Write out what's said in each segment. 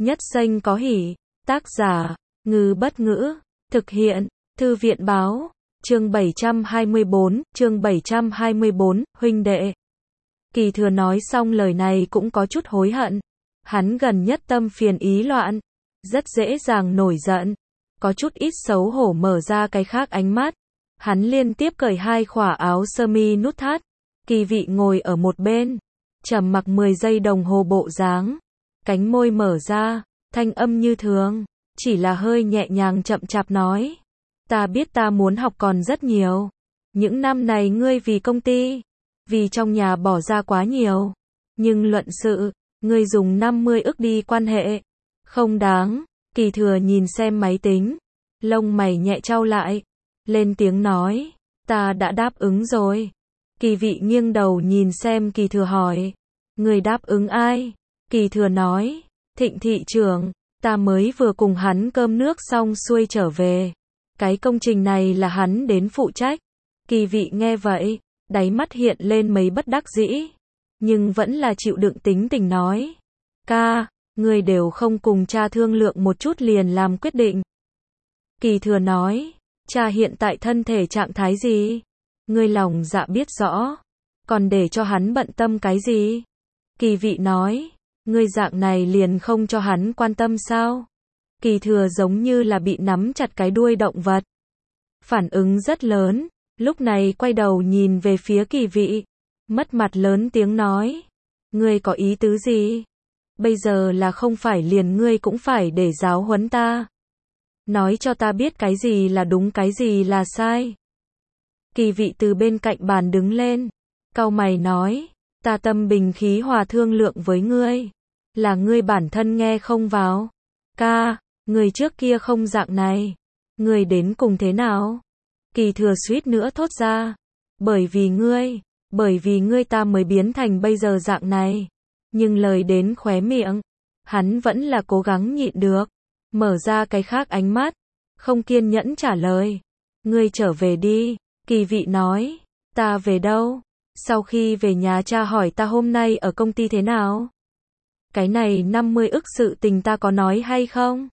Nhất Xanh có hỉ. Tác giả, Ngư Bất Ngữ. Thực hiện, Thư viện Báo. Chương 724, huynh đệ. Kỳ Thừa nói xong lời này cũng có chút hối hận. Hắn gần nhất tâm phiền ý loạn, rất dễ dàng nổi giận, có chút ít xấu hổ mở ra cái khác ánh mắt. Hắn liên tiếp cởi 2 khỏa áo sơ mi nút thắt. Kỳ Vị ngồi ở một bên, trầm mặc 10 giây đồng hồ bộ dáng, cánh môi mở ra, thanh âm như thường, chỉ là hơi nhẹ nhàng chậm chạp nói: "Ta biết ta muốn học còn rất nhiều. Những năm này ngươi vì công ty, vì trong nhà bỏ ra quá nhiều, nhưng luận sự, ngươi dùng 50 ức đi quan hệ, không đáng." Kỳ Thừa nhìn xem máy tính, lông mày nhẹ chau lại, lên tiếng nói: "Ta đã đáp ứng rồi." Kỳ Vị nghiêng đầu nhìn xem Kỳ Thừa hỏi: "Ngươi đáp ứng ai?" Kỳ Thừa nói: "Thịnh thị trưởng, ta mới vừa cùng hắn cơm nước xong xuôi trở về. Cái công trình này là hắn đến phụ trách." Kỳ Vị nghe vậy, đáy mắt hiện lên mấy bất đắc dĩ, nhưng vẫn là chịu đựng tính tình nói: "Ca, ngươi đều không cùng cha thương lượng một chút liền làm quyết định." Kỳ Thừa nói: "Cha hiện tại thân thể trạng thái gì? Ngươi lòng dạ biết rõ, còn để cho hắn bận tâm cái gì?" Kỳ Vị nói: "Ngươi dạng này liền không cho hắn quan tâm sao?" Kỳ Thừa giống như là bị nắm chặt cái đuôi động vật, phản ứng rất lớn, lúc này quay đầu nhìn về phía Kỳ Vị, mất mặt lớn tiếng nói: "Ngươi có ý tứ gì? Bây giờ là không phải liền ngươi cũng phải để giáo huấn ta? Nói cho ta biết cái gì là đúng cái gì là sai." Kỳ Vị từ bên cạnh bàn đứng lên, cau mày nói: "Ta tâm bình khí hòa thương lượng với ngươi, là ngươi bản thân nghe không vào. Ca, ngươi trước kia không dạng này, ngươi đến cùng thế nào?" Kỳ Thừa suýt nữa thốt ra: bởi vì ngươi ta mới biến thành bây giờ dạng này." Nhưng lời đến khóe miệng, hắn vẫn là cố gắng nhịn được, mở ra cái khác ánh mắt, không kiên nhẫn trả lời: "Ngươi trở về đi." Kỳ Vị nói: "Ta về đâu? Sau khi về nhà cha hỏi ta hôm nay ở công ty thế nào? Cái này 50 ức sự tình ta có nói hay không?"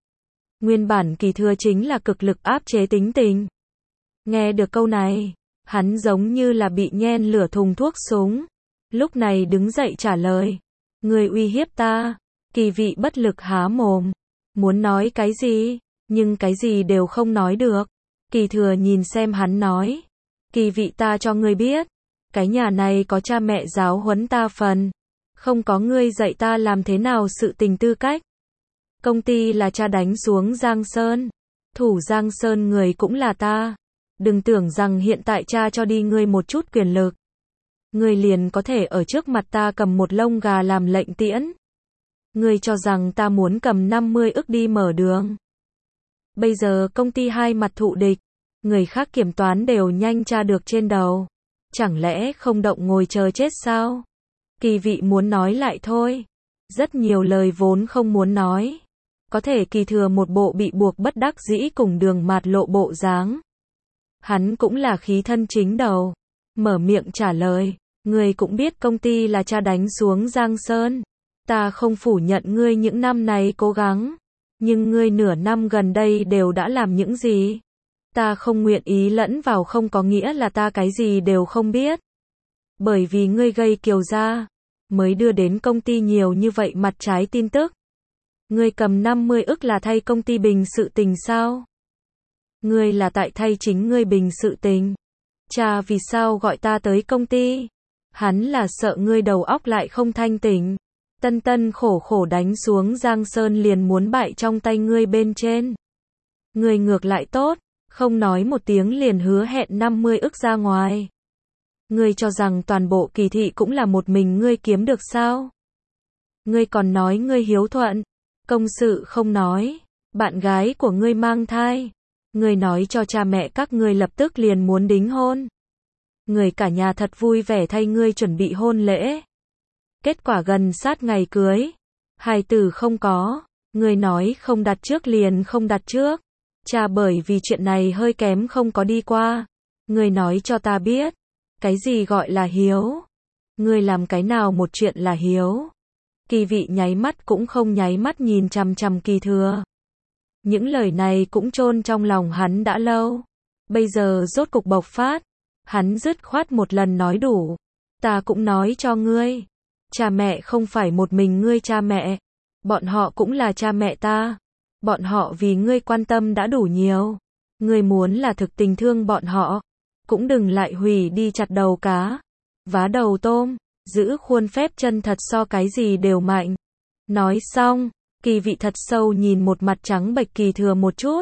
Nguyên bản Kỳ Thừa chính là cực lực áp chế tính tình. Nghe được câu này, hắn giống như là bị nhen lửa thùng thuốc súng. Lúc này đứng dậy trả lời: "Ngươi uy hiếp ta." Kỳ Vị bất lực há mồm, muốn nói cái gì, nhưng cái gì đều không nói được. Kỳ Thừa nhìn xem hắn nói: "Kỳ Vị, ta cho ngươi biết, cái nhà này có cha mẹ giáo huấn ta phần, không có ngươi dạy ta làm thế nào sự tình tư cách. Công ty là cha đánh xuống Giang Sơn, thủ Giang Sơn người cũng là ta. Đừng tưởng rằng hiện tại cha cho đi ngươi một chút quyền lực, ngươi liền có thể ở trước mặt ta cầm một lông gà làm lệnh tiễn. Ngươi cho rằng ta muốn cầm 50 ức đi mở đường. Bây giờ công ty hai mặt thụ địch, người khác kiểm toán đều nhanh tra được trên đầu. Chẳng lẽ không động ngồi chờ chết sao?" Kỳ Vị muốn nói lại thôi, rất nhiều lời vốn không muốn nói. Có thể Kỳ Thừa một bộ bị buộc bất đắc dĩ cùng đường mạt lộ bộ dáng. Hắn cũng là khí thân chính đầu, mở miệng trả lời: "Ngươi cũng biết công ty là cha đánh xuống Giang Sơn. Ta không phủ nhận ngươi những năm này cố gắng, nhưng ngươi nửa năm gần đây đều đã làm những gì? Ta không nguyện ý lẫn vào không có nghĩa là ta cái gì đều không biết. Bởi vì ngươi gây kiều gia, mới đưa đến công ty nhiều như vậy mặt trái tin tức. Ngươi cầm 50 ức là thay công ty bình sự tình sao? Ngươi là tại thay chính ngươi bình sự tình. Cha vì sao gọi ta tới công ty? Hắn là sợ ngươi đầu óc lại không thanh tỉnh. Tân tân khổ khổ đánh xuống Giang Sơn liền muốn bại trong tay ngươi bên trên. Ngươi ngược lại tốt, không nói một tiếng liền hứa hẹn 50 ức ra ngoài. Ngươi cho rằng toàn bộ Kỳ thị cũng là một mình ngươi kiếm được sao? Ngươi còn nói ngươi hiếu thuận, công sự không nói, bạn gái của ngươi mang thai. Ngươi nói cho cha mẹ các ngươi lập tức liền muốn đính hôn. Người cả nhà thật vui vẻ thay ngươi chuẩn bị hôn lễ. Kết quả gần sát ngày cưới, hài tử không có. Ngươi nói không đặt trước liền không đặt trước. Cha bởi vì chuyện này hơi kém không có đi qua. Ngươi nói cho ta biết, cái gì gọi là hiếu? Ngươi làm cái nào một chuyện là hiếu? Kỳ vị nháy mắt cũng không nháy mắt nhìn chằm chằm Kỳ Thừa. Những lời này cũng chôn trong lòng hắn đã lâu. Bây giờ rốt cục bộc phát. Hắn dứt khoát một lần nói đủ. Ta cũng nói cho ngươi. Cha mẹ không phải một mình ngươi cha mẹ. Bọn họ cũng là cha mẹ ta. Bọn họ vì ngươi quan tâm đã đủ nhiều. Ngươi muốn là thực tình thương bọn họ. Cũng đừng lại hủy đi chặt đầu cá. Vá đầu tôm. Giữ khuôn phép chân thật so cái gì đều mạnh. Nói xong, Kỳ vị thật sâu nhìn một mặt trắng bệch Kỳ Thừa một chút.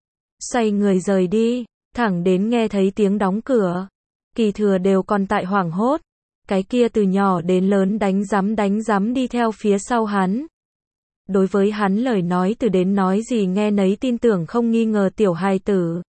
Xoay người rời đi, thẳng đến nghe thấy tiếng đóng cửa. Kỳ Thừa đều còn tại hoảng hốt. Cái kia từ nhỏ đến lớn đánh giám đi theo phía sau hắn. Đối với hắn lời nói từ đến nói gì nghe nấy tin tưởng không nghi ngờ tiểu hài tử.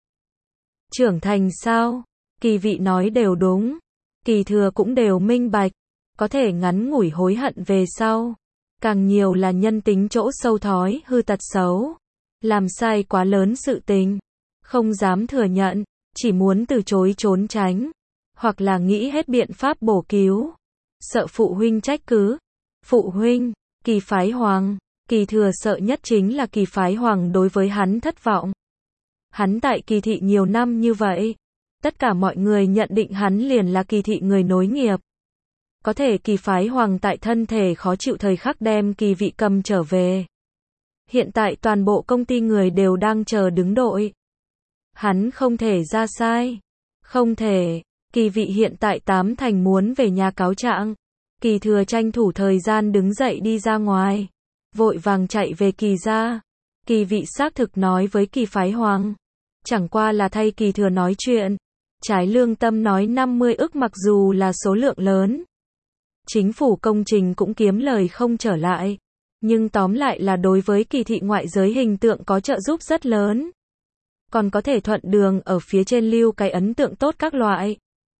Trưởng thành sao? Kỳ vị nói đều đúng. Kỳ Thừa cũng đều minh bạch. Có thể ngắn ngủi hối hận về sau. Càng nhiều là nhân tính chỗ sâu thói hư tật xấu. Làm sai quá lớn sự tình. Không dám thừa nhận. Chỉ muốn từ chối trốn tránh. Hoặc là nghĩ hết biện pháp bổ cứu. Sợ phụ huynh trách cứ. Phụ huynh, Kỳ Phái Hoàng. Kỳ Thừa sợ nhất chính là Kỳ Phái Hoàng đối với hắn thất vọng. Hắn tại Kỳ thị nhiều năm như vậy. Tất cả mọi người nhận định hắn liền là Kỳ thị người nối nghiệp. Có thể Kỳ Phái Hoàng tại thân thể khó chịu thời khắc đem Kỳ vị cầm trở về. Hiện tại toàn bộ công ty người đều đang chờ đứng đội. Hắn không thể ra sai. Không thể. Kỳ vị hiện tại 8 thành muốn về nhà cáo trạng. Kỳ Thừa tranh thủ thời gian đứng dậy đi ra ngoài. Vội vàng chạy về Kỳ gia. Kỳ vị xác thực nói với Kỳ Phái Hoàng. Chẳng qua là thay Kỳ Thừa nói chuyện. Trái lương tâm nói 50 ức mặc dù là số lượng lớn. Chính phủ công trình cũng kiếm lời không trở lại. Nhưng tóm lại là đối với Kỳ thị ngoại giới hình tượng có trợ giúp rất lớn. Còn có thể thuận đường ở phía trên lưu cái ấn tượng tốt các loại.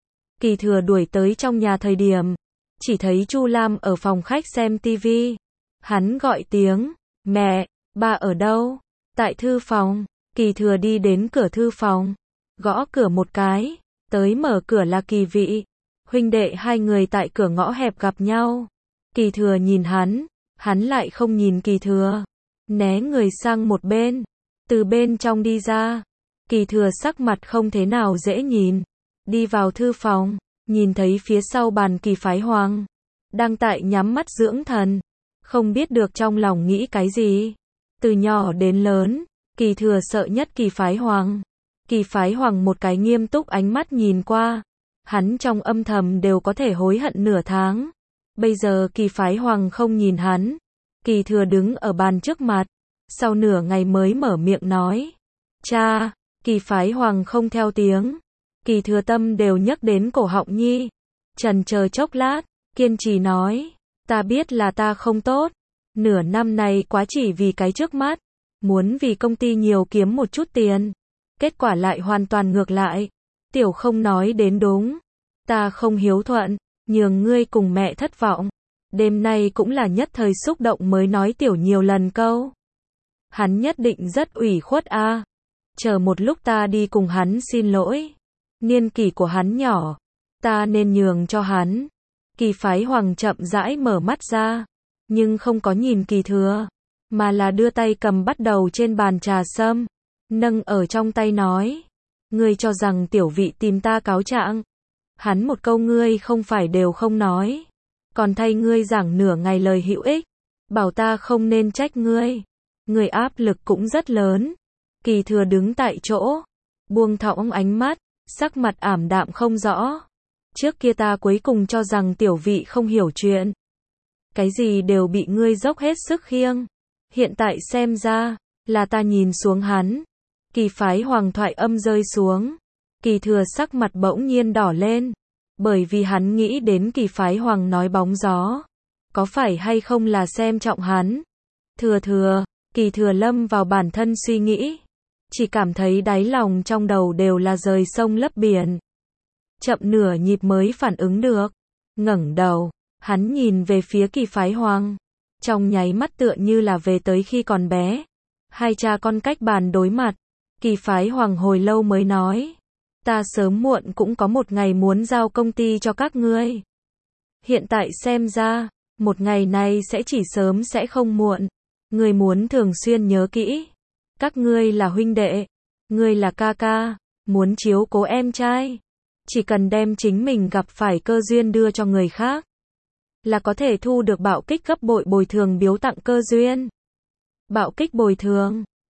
Kỳ Thừa đuổi tới trong nhà thời điểm. Chỉ thấy Chu Lam ở phòng khách xem tivi. Hắn gọi tiếng. Mẹ, ba ở đâu? Tại thư phòng. Kỳ Thừa đi đến cửa thư phòng. Gõ cửa một cái. Tới mở cửa là Kỳ vị. Huynh đệ hai người tại cửa ngõ hẹp gặp nhau. Kỳ Thừa nhìn hắn. Hắn lại không nhìn Kỳ Thừa. Né người sang một bên. Từ bên trong đi ra. Kỳ Thừa sắc mặt không thế nào dễ nhìn. Đi vào thư phòng. Nhìn thấy phía sau bàn Kỳ Phái Hoàng. Đang tại nhắm mắt dưỡng thần. Không biết được trong lòng nghĩ cái gì. Từ nhỏ đến lớn. Kỳ Thừa sợ nhất Kỳ Phái Hoàng. Kỳ Phái Hoàng một cái nghiêm túc ánh mắt nhìn qua. Hắn trong âm thầm đều có thể hối hận nửa tháng. Bây giờ Kỳ Phái Hoàng không nhìn hắn. Kỳ Thừa đứng ở bàn trước mặt. Sau nửa ngày mới mở miệng nói. Cha, Kỳ Phái Hoàng không theo tiếng. Kỳ Thừa tâm đều nhắc đến cổ họng nhi. Chần chờ chốc lát, kiên trì nói. Ta biết là ta không tốt. Nửa năm này quá chỉ vì cái trước mắt. Muốn vì công ty nhiều kiếm một chút tiền. Kết quả lại hoàn toàn ngược lại. Tiểu không nói đến đúng. Ta không hiếu thuận, nhường ngươi cùng mẹ thất vọng. Đêm nay cũng là nhất thời xúc động mới nói tiểu nhiều lần câu. Hắn nhất định rất ủy khuất a. Chờ một lúc ta đi cùng hắn xin lỗi. Niên kỷ của hắn nhỏ. Ta nên nhường cho hắn. Kỳ Phái Hoàng chậm rãi mở mắt ra. Nhưng không có nhìn Kỳ Thừa. Mà là đưa tay cầm bắt đầu trên bàn trà sâm. Nâng ở trong tay nói. Ngươi cho rằng tiểu vị tìm ta cáo trạng. Hắn một câu ngươi không phải đều không nói. Còn thay ngươi giảng nửa ngày lời hữu ích. Bảo ta không nên trách ngươi. Ngươi áp lực cũng rất lớn. Kỳ Thừa đứng tại chỗ. Buông thõng ánh mắt. Sắc mặt ảm đạm không rõ. Trước kia ta cuối cùng cho rằng tiểu vị không hiểu chuyện. Cái gì đều bị ngươi dốc hết sức khiêng. Hiện tại xem ra, là ta nhìn xuống hắn. Kỳ Phái Hoàng thoại âm rơi xuống. Kỳ Thừa sắc mặt bỗng nhiên đỏ lên. Bởi vì hắn nghĩ đến Kỳ Phái Hoàng nói bóng gió. Có phải hay không là xem trọng hắn? Thừa, Kỳ Thừa lâm vào bản thân suy nghĩ. Chỉ cảm thấy đáy lòng trong đầu đều là rời sông lấp biển. Chậm nửa nhịp mới phản ứng được. Ngẩng đầu, hắn nhìn về phía Kỳ Phái Hoàng. Trong nháy mắt tựa như là về tới khi còn bé. Hai cha con cách bàn đối mặt. Kỳ Phái Hoàng hồi lâu mới nói. Ta sớm muộn cũng có một ngày muốn giao công ty cho các ngươi. Hiện tại xem ra, Một ngày này sẽ chỉ sớm sẽ không muộn. Ngươi muốn thường xuyên nhớ kỹ. Các ngươi là huynh đệ. Ngươi là ca ca. Muốn chiếu cố em trai. Chỉ cần đem chính mình gặp phải cơ duyên đưa cho người khác. Là có thể thu được bạo kích gấp bội bồi thường biếu tặng cơ duyên. Bạo kích bồi thường.